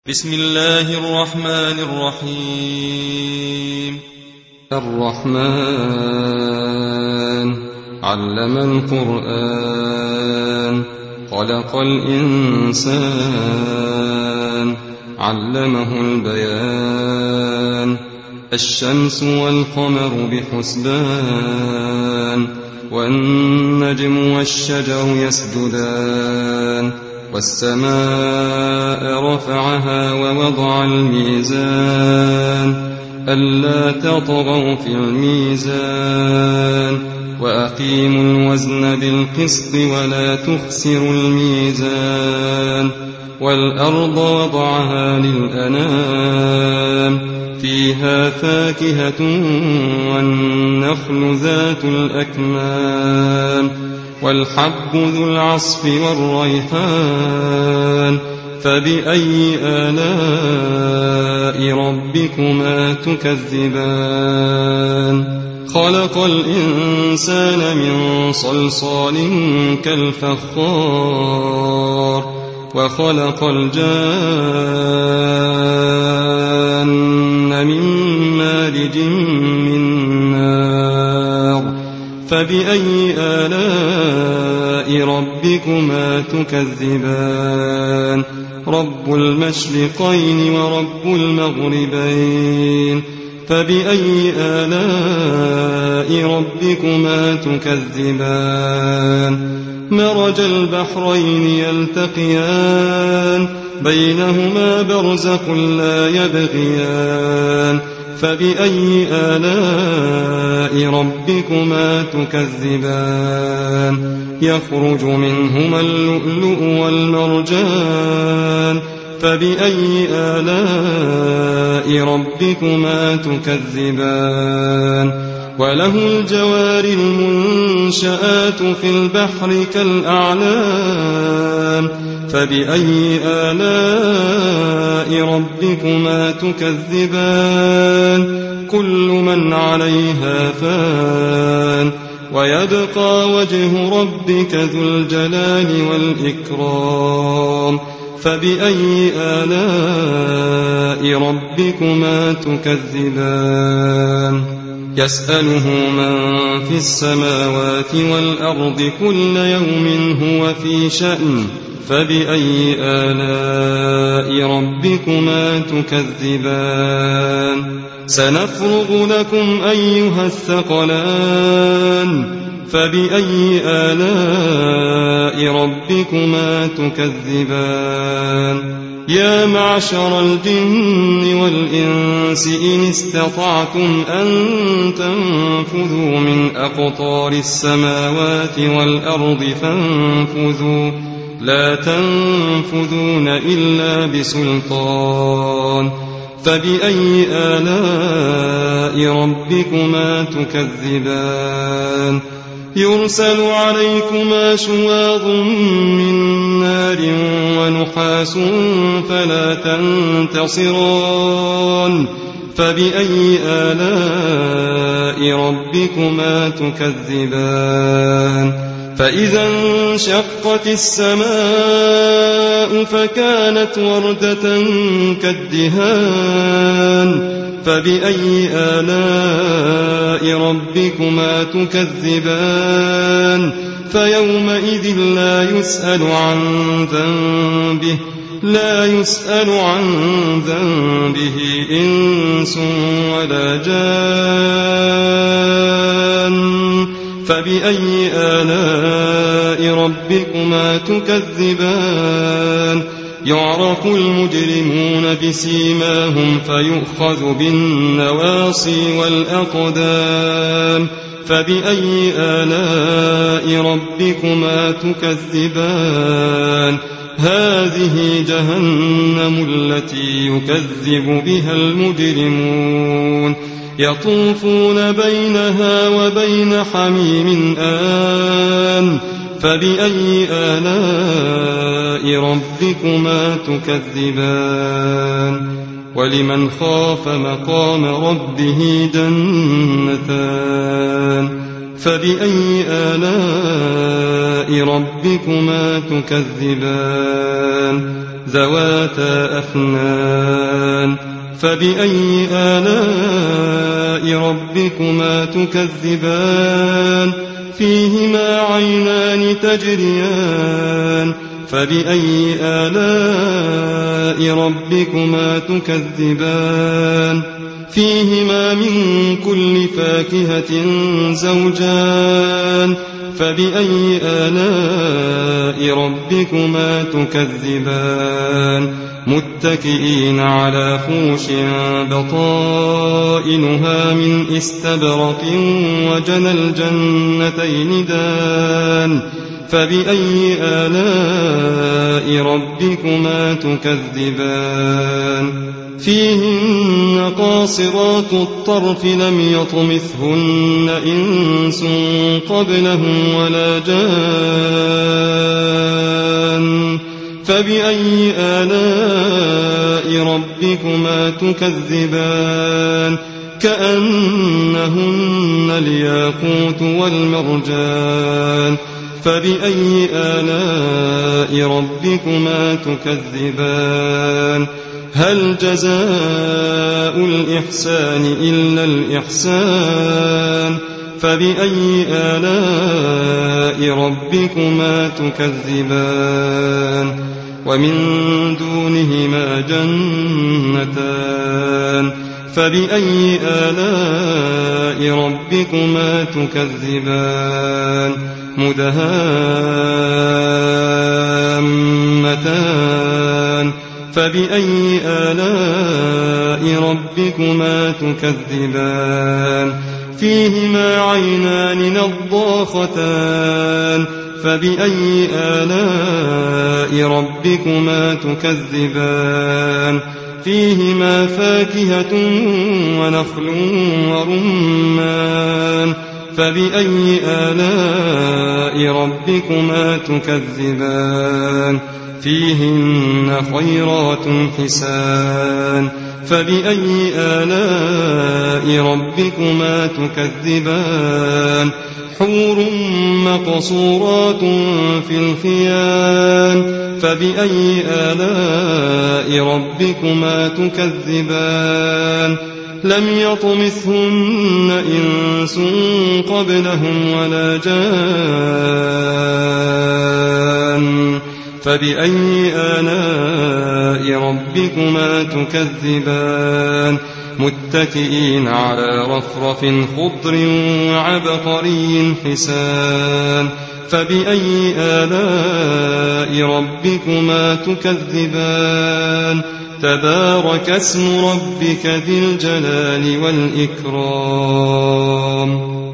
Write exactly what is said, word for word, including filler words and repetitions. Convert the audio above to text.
بسم الله الرحمن الرحيم. الرحمن علم القرآن خلق الإنسان علمه البيان الشمس والقمر بحسبان والنجم والشجر يسجدان والسماء رفعها ووضع الميزان ألا تطغوا في الميزان وأقيموا الوزن بالقسط ولا تخسروا الميزان والأرض وضعها للأنام فيها فاكهة والنخل ذات الأكمام والحب ذو العصف والريحان فبأي آلاء ربكما تكذبان خلق الإنسان من صلصال كالفخار وخلق الجان من مارج من نار فبأي آلاء ربكما تكذبان رب المشرقين ورب المغربين فبأي آلاء ربكما تكذبان مرج البحرين يلتقيان بينهما برزخ لا يبغيان فبأي آلاء ربكما تكذبان يخرج منهما اللؤلؤ والمرجان فبأي آلاء ربكما تكذبان وله الجوار المنشآت في البحر كالأعلام فبأي آلاء ربكما تكذبان كل من عليها فان ويبقى وجه ربك ذو الجلال والإكرام فبأي آلاء ربكما تكذبان يسأله من في السماوات والأرض كل يوم هو في شأن فبأي آلاء ربكما تكذبان سنفرغ لكم أيها الثقلان فبأي آلاء ربكما تكذبان يا معشر الجن والإنس إن استطعتم أن تنفذوا من أقطار السماوات والأرض فانفذوا لا تنفذون إلا بسلطان فبأي آلاء ربكما تكذبان يرسل عليكما شواظ من نار ونحاس فلا تنتصران فبأي آلاء ربكما تكذبان فإذا انشقت السماء فكانت وردة كالدهان فبأي آلاء ربكما تكذبان فيومئذ لا يسأل عن ذنبه لا يسأل عن ذنبه إنس ولا جان فبأي آلاء ربكما تكذبان يعرف المجرمون بسيماهم فيؤخذ بالنواصي والأقدام فبأي آلاء ربكما تكذبان هذه جهنم التي يكذب بها المجرمون يطوفون بينها وبين حميم آن فبأي آلاء ربكما تكذبان ولمن خاف مقام ربه جنتان فبأي آلاء ربكما تكذبان ذواتا أفنان فبأي آلاء ربكما تكذبان فيهما عينان تجريان فبأي آلاء ربكما تكذبان فيهما من كل فاكهة زوجان فبأي آلاء ربكما تكذبان متكئين على فرش بطائنها من استبرق وجنى الجنتين دان فبأي آلاء ربكما تكذبان فيهن قاصرات الطرف لم يطمثهن إنس قبلهم ولا جان فبأي آلاء ربكما تكذبان كأنهن الياقوت والمرجان فبأي آلاء ربكما تكذبان هل جزاء الإحسان إلا الإحسان فبأي آلاء ربكما تكذبان ومن دونهما جنتان فبأي آلاء ربكما تكذبان مدهامتان فبأي آلاء ربكما تكذبان فيهما عينان نضاختان فبأي آلاء ربكما تكذبان فيهما فاكهة ونخل ورمان فبأي آلاء ربكما تكذبان فيهن خيرات حسان فبأي آلاء ربكما تكذبان حور مقصورات في الخيام فبأي آلاء ربكما تكذبان لم يطمثهن إنس قبلهم ولا جان فبأي آلاء ربكما تكذبان متكئين على رفرف خضر وعبقري حسان فبأي آلاء ربكما تكذبان تبارك اسم ربك ذي الجلال والإكرام